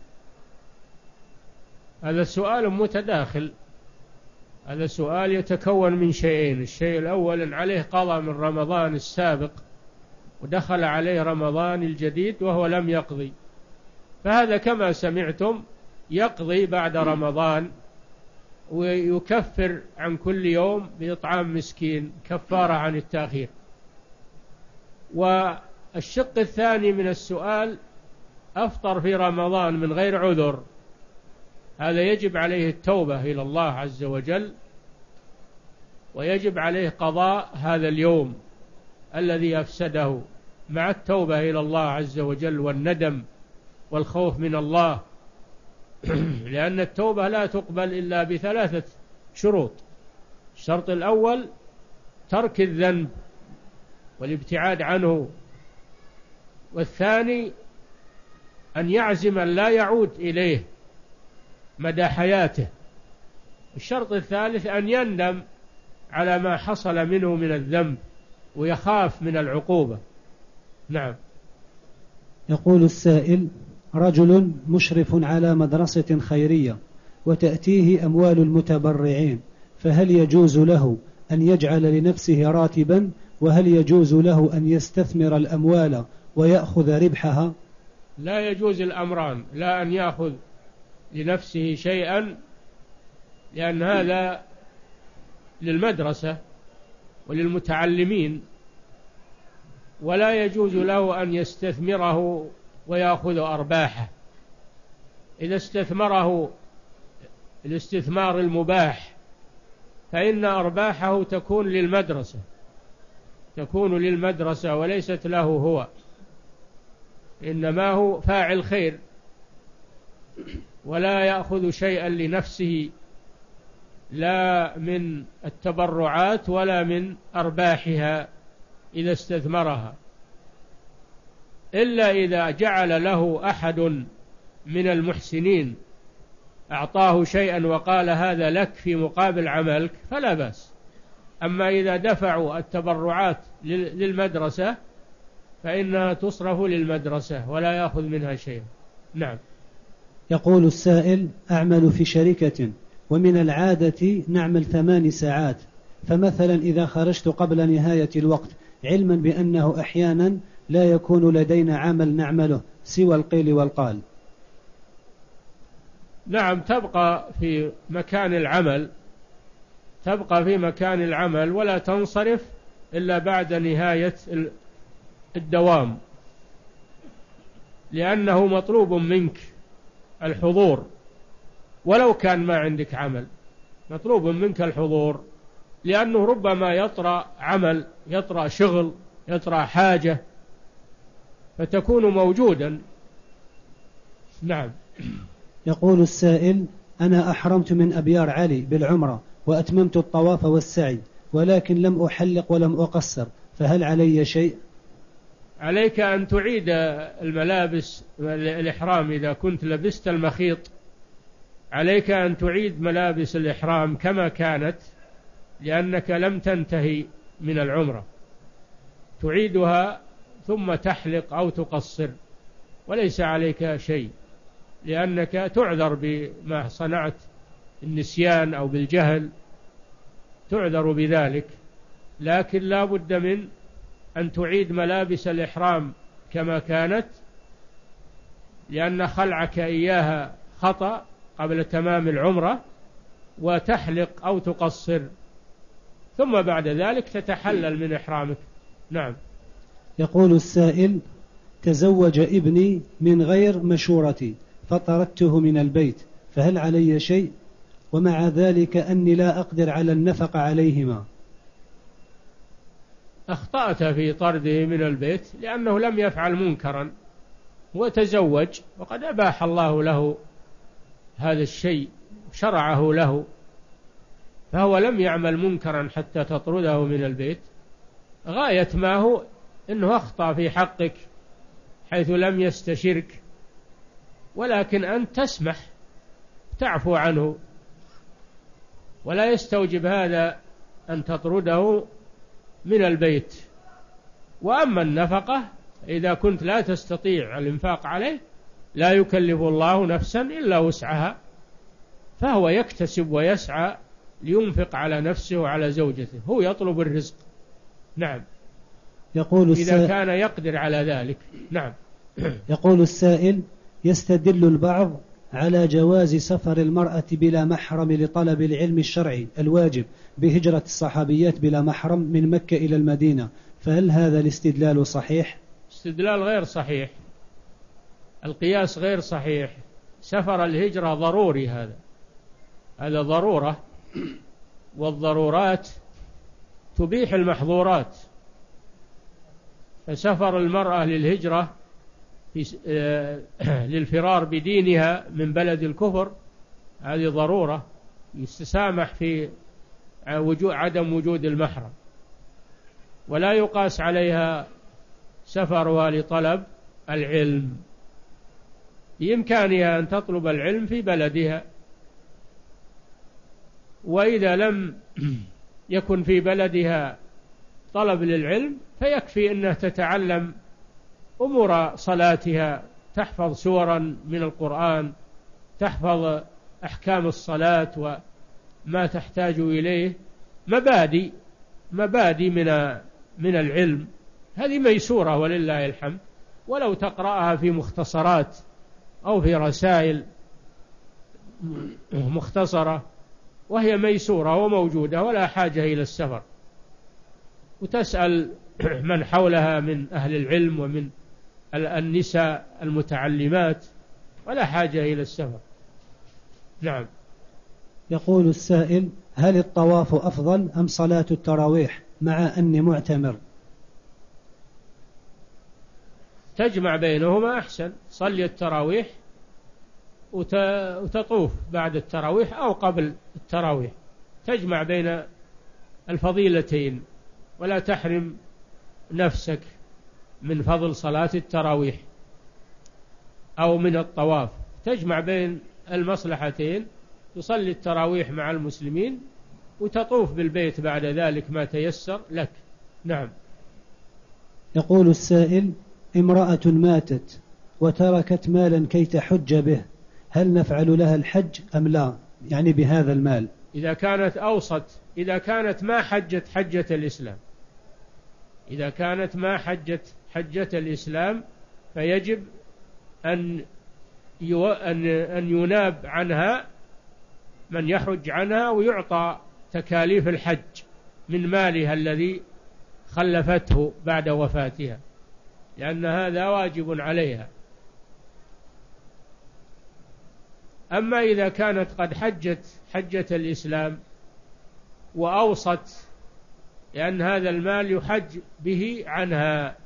هذا سؤال متداخل، هذا سؤال يتكون من شيئين: الشيء الأول أن عليه قضاء من رمضان السابق ودخل عليه رمضان الجديد وهو لم يقضي، فهذا كما سمعتم يقضي بعد رمضان ويكفر عن كل يوم بإطعام مسكين كفارة عن التأخير. والشق الثاني من السؤال: أفطر في رمضان من غير عذر، هذا يجب عليه التوبة إلى الله عز وجل ويجب عليه قضاء هذا اليوم الذي أفسده مع التوبة إلى الله عز وجل والندم والخوف من الله لأن التوبة لا تقبل إلا بثلاثة شروط. الشرط الأول ترك الذنب والابتعاد عنه، والثاني أن يعزم أن لا يعود إليه مدى حياته، الشرط الثالث أن يندم على ما حصل منه من الذنب ويخاف من العقوبة. نعم. يقول السائل: رجل مشرف على مدرسة خيرية وتأتيه أموال المتبرعين، فهل يجوز له أن يجعل لنفسه راتبا، وهل يجوز له أن يستثمر الأموال ويأخذ ربحها؟ لا يجوز الأمران، لا أن يأخذ لنفسه شيئا لأن هذا للمدرسة وللمتعلمين، ولا يجوز له أن يستثمره ويأخذ أرباحه. إذا استثمره الاستثمار المباح فإن أرباحه تكون للمدرسة تكون للمدرسة وليست له هو، إنما هو فاعل خير، ولا يأخذ شيئا لنفسه لا من التبرعات ولا من أرباحها إذا استثمرها، إلا إذا جعل له أحد من المحسنين أعطاه شيئا وقال هذا لك في مقابل عملك فلا بأس. أما إذا دفعوا التبرعات للمدرسة فإنها تصرف للمدرسة ولا يأخذ منها شيئا. نعم. يقول السائل: أعمل في شركة ومن العادة نعمل ثمان ساعات، فمثلا إذا خرجت قبل نهاية الوقت علما بأنه أحيانا لا يكون لدينا عمل نعمله سوى القيل والقال. نعم، تبقى في مكان العمل تبقى في مكان العمل ولا تنصرف إلا بعد نهاية الدوام، لأنه مطلوب منك الحضور ولو كان ما عندك عمل، مطلوب منك الحضور، لأنه ربما يطرأ عمل، يطرأ شغل، يطرأ حاجة، فتكون موجودا. نعم. يقول السائل: أنا أحرمت من أبيار علي بالعمرة وأتممت الطواف والسعي، ولكن لم أحلق ولم أقصر، فهل علي شيء؟ عليك أن تعيد الملابس الإحرام إذا كنت لبست المخيط، عليك أن تعيد ملابس الإحرام كما كانت، لأنك لم تنتهي من العمرة، تعيدها ثم تحلق أو تقصر وليس عليك شيء، لأنك تعذر بما صنعت، النسيان أو بالجهل تعذر بذلك، لكن لا بد من أن تعيد ملابس الإحرام كما كانت، لأن خلعك إياها خطأ قبل تمام العمرة، وتحلق أو تقصر، ثم بعد ذلك تتحلل من إحرامك. نعم. يقول السائل: تزوج ابني من غير مشورتي فطردته من البيت، فهل علي شيء؟ ومع ذلك أني لا أقدر على النفقة عليهما. أخطأت في طرده من البيت لأنه لم يفعل منكرا، وتزوج وقد أباح الله له هذا الشيء، شرعه له، فهو لم يعمل منكرا حتى تطرده من البيت. غاية ما هو أنه أخطأ في حقك حيث لم يستشرك، ولكن أنت تسمح تعفو عنه، ولا يستوجب هذا أن تطرده من البيت. وأما النفقة إذا كنت لا تستطيع الإنفاق عليه لا يكلف الله نفسا إلا وسعها، فهو يكتسب ويسعى لينفق على نفسه وعلى زوجته، هو يطلب الرزق. نعم. يقول إذا كان يقدر على ذلك. نعم. يقول السائل: يستدل البعض على جواز سفر المرأة بلا محرم لطلب العلم الشرعي الواجب بهجرة الصحابيات بلا محرم من مكة إلى المدينة، فهل هذا الاستدلال صحيح؟ استدلال غير صحيح، القياس غير صحيح. سفر الهجرة ضروري، هذا هذا ضرورة، والضرورات تبيح المحظورات. فسفر المرأة للهجرة للفرار بدينها من بلد الكفر هذه ضرورة يستسامح في عدم وجود المحرم، ولا يقاس عليها سفرها لطلب العلم. بإمكانها أن تطلب العلم في بلدها، وإذا لم يكن في بلدها طلب للعلم فيكفي أنها تتعلم أمور صلاتها، تحفظ سورا من القرآن، تحفظ أحكام الصلاة وما تحتاج إليه، مبادئ مبادئ من من العلم، هذه ميسورة ولله الحمد. ولو تقرأها في مختصرات أو في رسائل مختصرة وهي ميسورة وموجودة ولا حاجة إلى السفر، وتسأل من حولها من أهل العلم ومن النساء المتعلمات، ولا حاجة إلى السفر. نعم. يقول السائل: هل الطواف أفضل أم صلاة التراويح مع أني معتمر؟ تجمع بينهما أحسن، صلي التراويح وتطوف بعد التراويح أو قبل التراويح، تجمع بين الفضيلتين ولا تحرم نفسك من فضل صلاة التراويح أو من الطواف، تجمع بين المصلحتين، تصلي التراويح مع المسلمين وتطوف بالبيت بعد ذلك ما تيسر لك. نعم. يقول السائل: امرأة ماتت وتركت مالا كي تحج به، هل نفعل لها الحج أم لا؟ يعني بهذا المال. إذا كانت أوسط، إذا كانت ما حجت حجة الإسلام، إذا كانت ما حجت حجة الإسلام فيجب أن أن يناب عنها من يحج عنها ويعطى تكاليف الحج من مالها الذي خلفته بعد وفاتها، لأن هذا واجب عليها. أما إذا كانت قد حجت حجة الإسلام وأوصت لأن هذا المال يحج به عنها،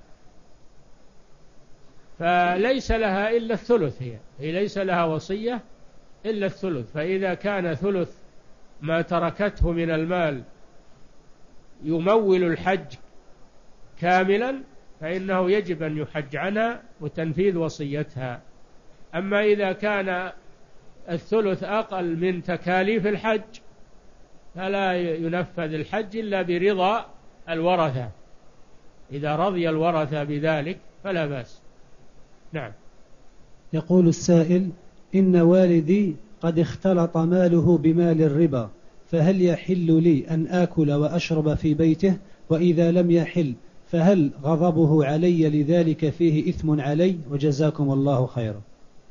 فليس لها إلا الثلث، هي هي ليس لها وصية إلا الثلث. فإذا كان ثلث ما تركته من المال يمول الحج كاملا فإنه يجب أن يحج عنها وتنفيذ وصيتها. أما إذا كان الثلث أقل من تكاليف الحج فلا ينفذ الحج إلا برضا الورثة، إذا رضي الورثة بذلك فلا بأس. نعم. يقول السائل: إن والدي قد اختلط ماله بمال الربا، فهل يحل لي أن آكل وأشرب في بيته؟ وإذا لم يحل فهل غضبه علي لذلك فيه إثم علي؟ وجزاكم الله خيرا.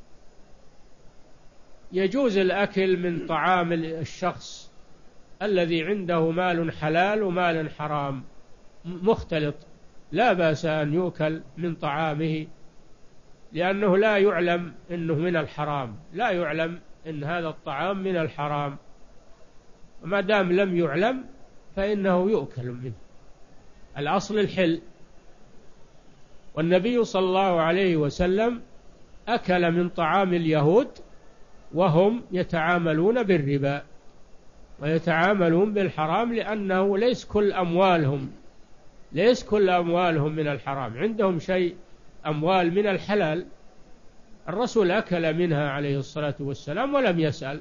يجوز الأكل من طعام الشخص الذي عنده مال حلال ومال حرام مختلط، لا بأس أن يؤكل من طعامه، لأنه لا يعلم أنه من الحرام، لا يعلم أن هذا الطعام من الحرام، وما دام لم يعلم فإنه يؤكل منه. الأصل الحل، والنبي صلى الله عليه وسلم أكل من طعام اليهود وهم يتعاملون بالربا ويتعاملون بالحرام، لأنه ليس كل أموالهم ليس كل أموالهم من الحرام، عندهم شيء أموال من الحلال. الرسول أكل منها عليه الصلاة والسلام ولم يسأل.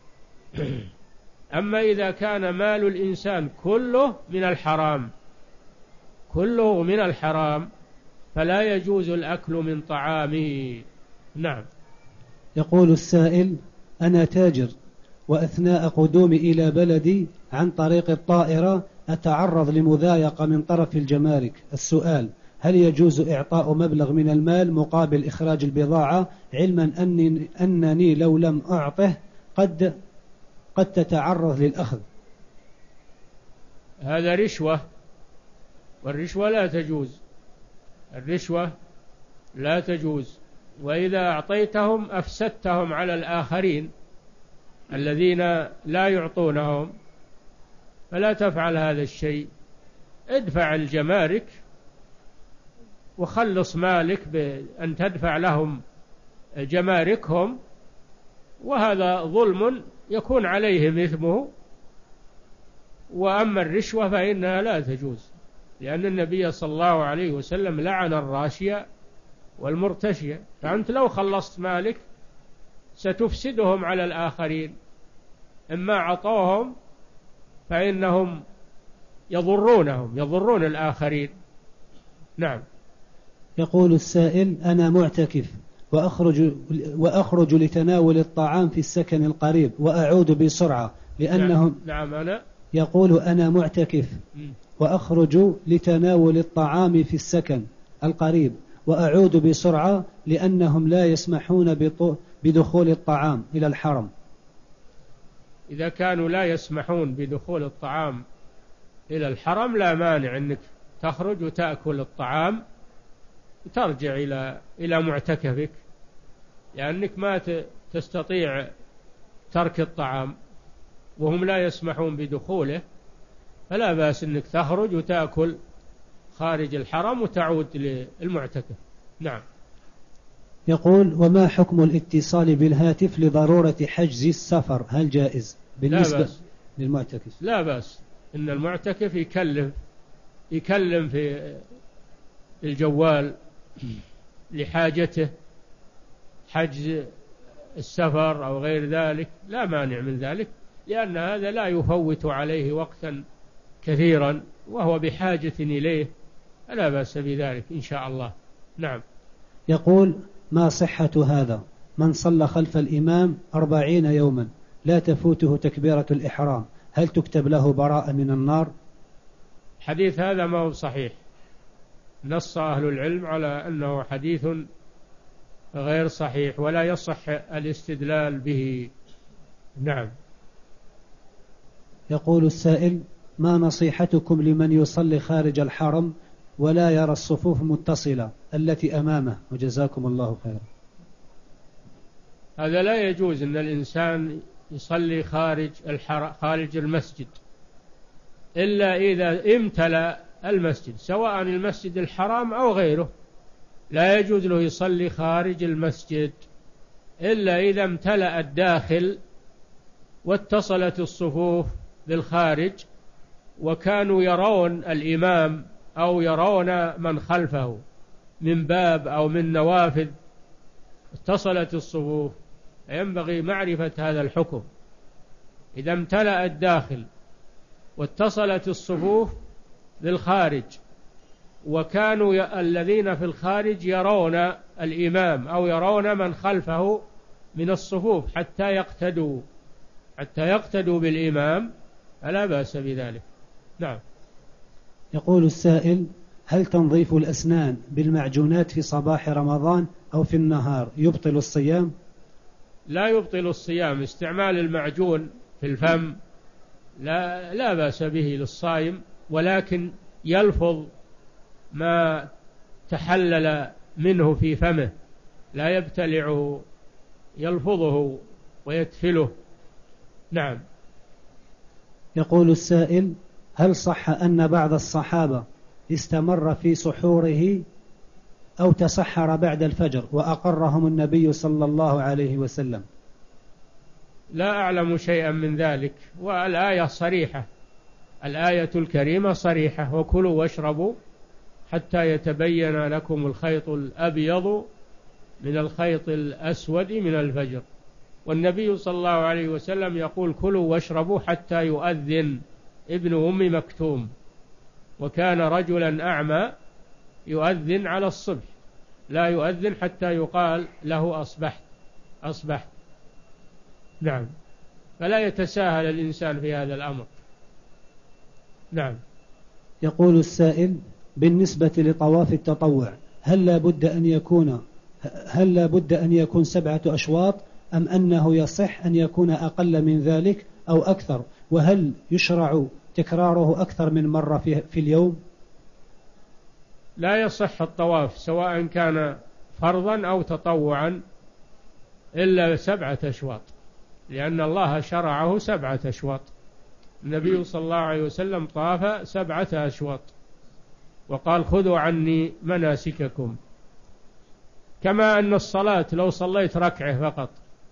أما إذا كان مال الإنسان كله من الحرام كله من الحرام فلا يجوز الأكل من طعامه. نعم. يقول السائل: أنا تاجر، وأثناء قدومي إلى بلدي عن طريق الطائرة أتعرض لمضايقة من طرف الجمارك. السؤال: هل يجوز إعطاء مبلغ من المال مقابل إخراج البضاعة، علما أني, أنني لو لم أعطه قد قد تتعرض للأخذ؟ هذا رشوة، والرشوة لا تجوز، الرشوة لا تجوز، وإذا أعطيتهم أفسدتهم على الآخرين الذين لا يعطونهم، فلا تفعل هذا الشيء. ادفع الجمارك وخلص مالك بأن تدفع لهم جماركهم، وهذا ظلم يكون عليهم إثمه. وأما الرشوة فإنها لا تجوز، لأن النبي صلى الله عليه وسلم لعن الراشية والمرتشية. فأنت لو خلصت مالك ستفسدهم على الآخرين، إما عطوهم فإنهم يضرونهم يضرون الآخرين. نعم. يقول السائل: أنا معتكف وأخرج, وأخرج لتناول الطعام في السكن القريب وأعود بسرعة لأنهم نعم, نعم أنا يقول: أنا معتكف وأخرج لتناول الطعام في السكن القريب وأعود بسرعة لأنهم لا يسمحون بدخول الطعام إلى الحرم. إذا كانوا لا يسمحون بدخول الطعام إلى الحرم لا مانع أنك تخرج وتأكل الطعام وترجع إلى إلى معتكفك، لأنك ما تستطيع ترك الطعام وهم لا يسمحون بدخوله، فلا بأس أنك تخرج وتأكل خارج الحرم وتعود للمعتكف. نعم. يقول: وما حكم الاتصال بالهاتف لضرورة حجز السفر، هل جائز بالنسبة لا بأس. للمعتكف؟ لا بأس، إن المعتكف يكلم يكلم في الجوال لحاجته، حجز السفر أو غير ذلك لا مانع من ذلك، لأن هذا لا يفوت عليه وقتا كثيرا وهو بحاجة إليه، لا بأس بذلك إن شاء الله. نعم. يقول: ما صحة هذا؟ من صلى خلف الإمام أربعين يوما لا تفوته تكبيرة الإحرام، هل تكتب له براءة من النار؟ حديث هذا ما هو صحيح، نص أهل العلم على أنه حديث غير صحيح ولا يصح الاستدلال به. نعم. يقول السائل: ما نصيحتكم لمن يصلي خارج الحرم ولا يرى الصفوف متصلة التي أمامه، وجزاكم الله خيرا؟ هذا لا يجوز أن الإنسان يصلي خارج الحر... خارج المسجد إلا إذا امتلأ المسجد، سواء المسجد الحرام أو غيره، لا يجوز له يصلي خارج المسجد إلا إذا امتلأ الداخل واتصلت الصفوف بالخارج وكانوا يرون الإمام أو يرون من خلفه من باب أو من نوافذ، اتصلت الصفوف. ينبغي معرفة هذا الحكم. إذا امتلأ الداخل واتصلت الصفوف بالخارج وكانوا الذين في الخارج يرون الإمام أو يرون من خلفه من الصفوف حتى يقتدوا حتى يقتدوا بالإمام، فلا بأس بذلك. نعم. يقول السائل: هل تنظيف الأسنان بالمعجونات في صباح رمضان أو في النهار يبطل الصيام؟ لا يبطل الصيام. استعمال المعجون في الفم لا, لا بأس به للصائم، ولكن يلفظ ما تحلل منه في فمه، لا يبتلعه، يلفظه ويتفله. نعم. يقول السائل: هل صح أن بعض الصحابة استمر في سحوره أو تسحر بعد الفجر وأقرهم النبي صلى الله عليه وسلم؟ لا أعلم شيئا من ذلك، والآية صريحة، الآية الكريمة صريحة: وكلوا واشربوا حتى يتبين لكم الخيط الأبيض من الخيط الأسود من الفجر. والنبي صلى الله عليه وسلم يقول: كلوا واشربوا حتى يؤذن ابن أم مكتوم، وكان رجلا أعمى يؤذن على الصبح، لا يؤذن حتى يقال له أصبحت أصبحت. نعم. فلا يتساهل الإنسان في هذا الأمر. نعم. يقول السائل: بالنسبة لطواف التطوع هل لا بد أن يكون هل لا بد أن يكون سبعة أشواط أم أنه يصح أن يكون أقل من ذلك أو أكثر؟ وهل يشرع تكراره أكثر من مرة في, في اليوم؟ لا يصح الطواف سواء كان فرضا أو تطوعا إلا سبعة أشواط، لأن الله شرعه سبعة أشواط. النبي صلى الله عليه وسلم طاف سبعة أشواط. وقال خذوا عني مناسككم. كما أن الصلاة لو صليت ركعة فقط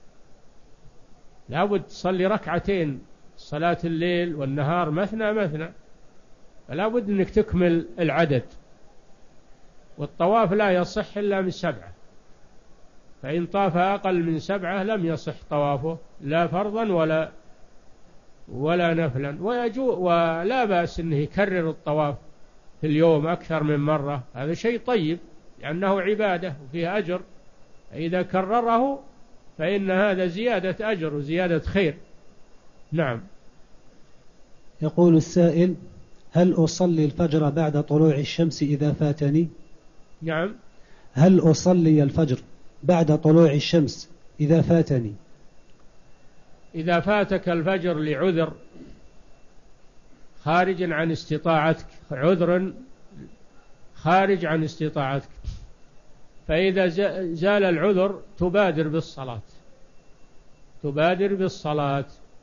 لابد تصلي ركعتين، صلاة الليل والنهار مثنى مثنى، فلا بد أنك تكمل العدد. والطواف لا يصح إلا من سبعة، فإن طاف أقل من سبعة لم يصح طوافه لا فرضا ولا ولا نفلا. ويجو ولا بأس أنه يكرر الطواف في اليوم أكثر من مرة، هذا شيء طيب لأنه عبادة وفيه أجر، إذا كرره فإن هذا زيادة أجر وزيادة خير. نعم. يقول السائل: هل أصلي الفجر بعد طلوع الشمس إذا فاتني؟ نعم. هل أصلي الفجر بعد طلوع الشمس إذا فاتني؟ إذا فاتك الفجر لعذر خارج عن استطاعتك، عذر خارج عن استطاعتك، فإذا زال العذر تبادر بالصلاة، تبادر بالصلاة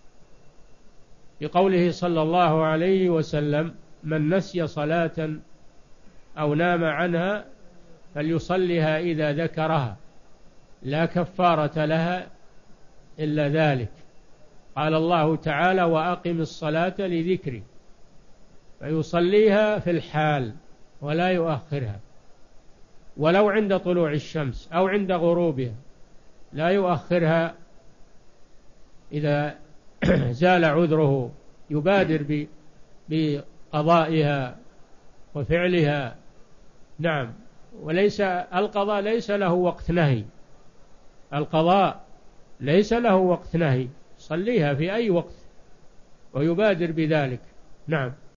بقوله صلى الله عليه وسلم: من نسي صلاة أو نام عنها فليصلها إذا ذكرها لا كفارة لها إلا ذلك. قال الله تعالى: وأقم الصلاة لذكري، فيصليها في الحال ولا يؤخرها، ولو عند طلوع الشمس أو عند غروبها لا يؤخرها. إذا زال عذره يبادر بقضائها وفعلها. نعم. وليس القضاء ليس له وقت نهي، القضاء ليس له وقت نهي، صليها في أي وقت ويبادر بذلك. نعم.